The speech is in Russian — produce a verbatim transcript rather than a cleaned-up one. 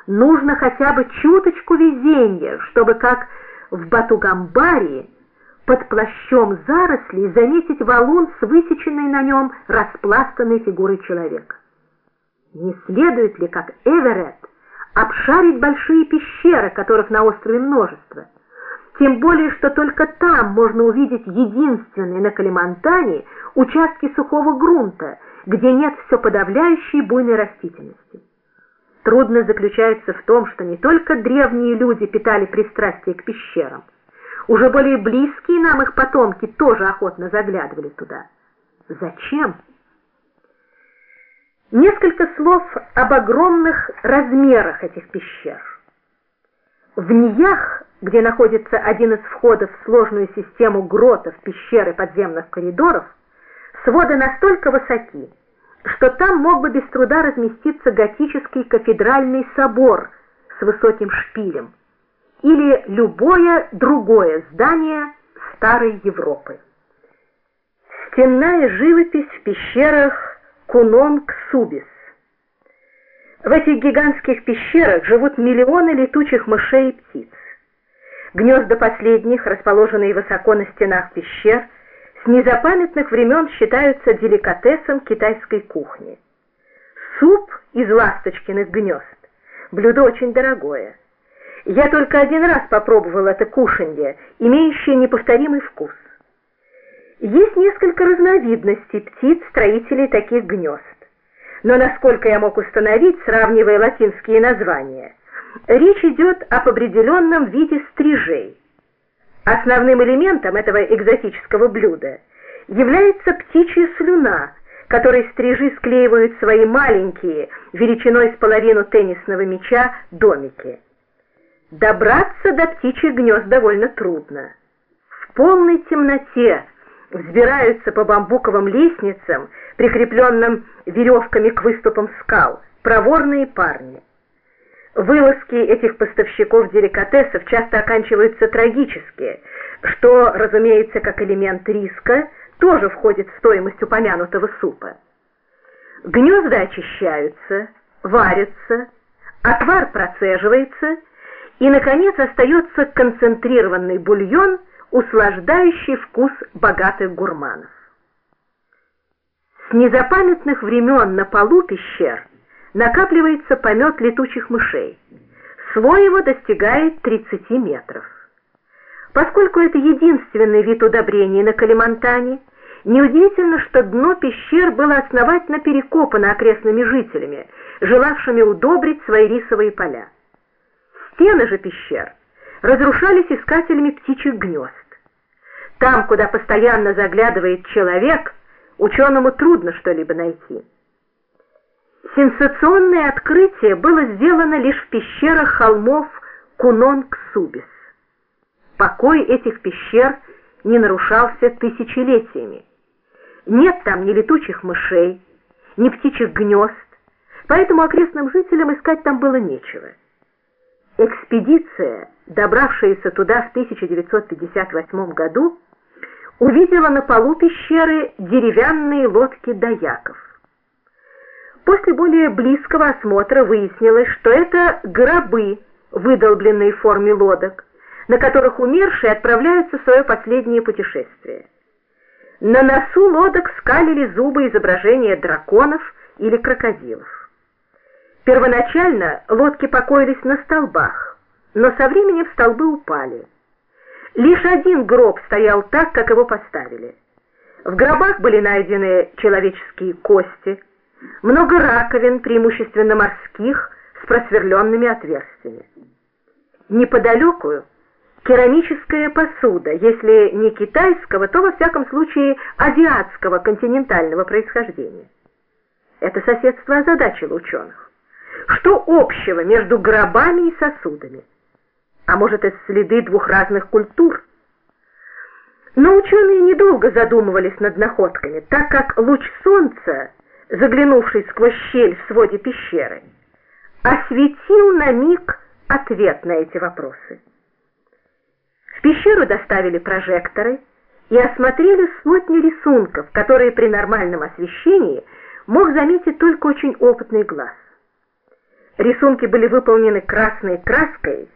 Нужно хотя бы чуточку везения, чтобы, как в Батугамбарии, под плащом зарослей заметить валун с высеченной на нем распластанной фигурой человека. Не следует ли, как Эверетт, обшарить большие пещеры, которых на острове множество? Тем более, что только там можно увидеть единственные на Калимантане участки сухого грунта, где нет все подавляющей буйной растительности. Трудность заключается в том, что не только древние люди питали пристрастие к пещерам, уже более близкие нам их потомки тоже охотно заглядывали туда. Зачем? Несколько слов об огромных размерах этих пещер. В Ниях, где находится один из входов в сложную систему гротов, пещер и подземных коридоров, своды настолько высоки, что там мог бы без труда разместиться готический кафедральный собор с высоким шпилем или любое другое здание старой Европы. Стенная живопись в пещерах Кунонг-Субис. В этих гигантских пещерах живут миллионы летучих мышей и птиц. Гнезда последних, расположенные высоко на стенах пещер, с незапамятных времен считаются деликатесом китайской кухни. Суп из ласточкиных гнезд – блюдо очень дорогое. Я только один раз попробовал это кушанье, имеющее неповторимый вкус. Есть несколько разновидностей птиц-строителей таких гнезд. Но, насколько я мог установить, сравнивая латинские названия, речь идет об определенном виде стрижей. Основным элементом этого экзотического блюда является птичья слюна, которой стрижи склеивают свои маленькие, величиной с половину теннисного мяча, домики. Добраться до птичьих гнезд довольно трудно. В полной темноте взбираются по бамбуковым лестницам, прикрепленным веревками к выступам скал, проворные парни. Вылазки этих поставщиков деликатесов часто оканчиваются трагически, что, разумеется, как элемент риска, тоже входит в стоимость упомянутого супа. Гнезда очищаются, варятся, отвар процеживается, и, наконец, остается концентрированный бульон, услаждающий вкус богатых гурманов. С незапамятных времен на полу пещер накапливается помет летучих мышей. Слой его достигает тридцати метров. Поскольку это единственный вид удобрений на Калимантане, неудивительно, что дно пещер было основательно перекопано окрестными жителями, желавшими удобрить свои рисовые поля. Стены же пещер разрушались искателями птичьих гнезд. Там, куда постоянно заглядывает человек, ученому трудно что-либо найти. Сенсационное открытие было сделано лишь в пещерах холмов Кунонг-Субис. Покой этих пещер не нарушался тысячелетиями. Нет там ни летучих мышей, ни птичьих гнезд, поэтому окрестным жителям искать там было нечего. Экспедиция, добравшаяся туда в тысяча девятьсот пятьдесят восьмом году, увидела на полу пещеры деревянные лодки даяков. После более близкого осмотра выяснилось, что это гробы, выдолбленные в форме лодок, на которых умершие отправляются в свое последнее путешествие. На носу лодок скалили зубы изображения драконов или крокодилов. Первоначально лодки покоились на столбах, но со временем столбы упали. Лишь один гроб стоял так, как его поставили. В гробах были найдены человеческие кости, много раковин, преимущественно морских, с просверленными отверстиями. Неподалеку керамическая посуда, если не китайского, то во всяком случае азиатского континентального происхождения. Это соседство озадачило ученых. Что общего между гробами и сосудами? А может, это следы двух разных культур? Но ученые недолго задумывались над находками, так как луч солнца, заглянувший сквозь щель в своде пещеры, осветил на миг ответ на эти вопросы. В пещеру доставили прожекторы и осмотрели сотни рисунков, которые при нормальном освещении мог заметить только очень опытный глаз. Рисунки были выполнены красной краской